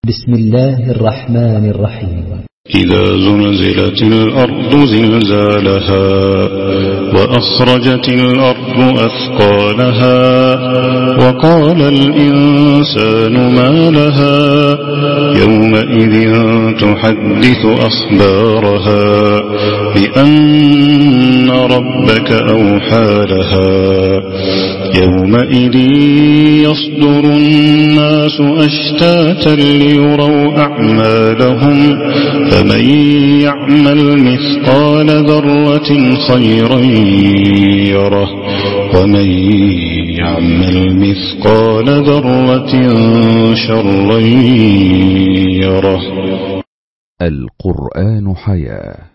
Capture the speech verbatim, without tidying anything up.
بسم الله الرحمن الرحيم. إذا زلزلت الأرض زلزالها وأخرجت الأرض أثقالها وقال الإنسان ما لها يومئذ تحدث أخبارها بأن ربك أوحى لها يومئذ يصدر الناس أشتاتا ليروا أعمالهم فمن يعمل مثقال ذرة خيرا يره ومن يعمل مثقال ذرة شرا يره. القرآن حياة.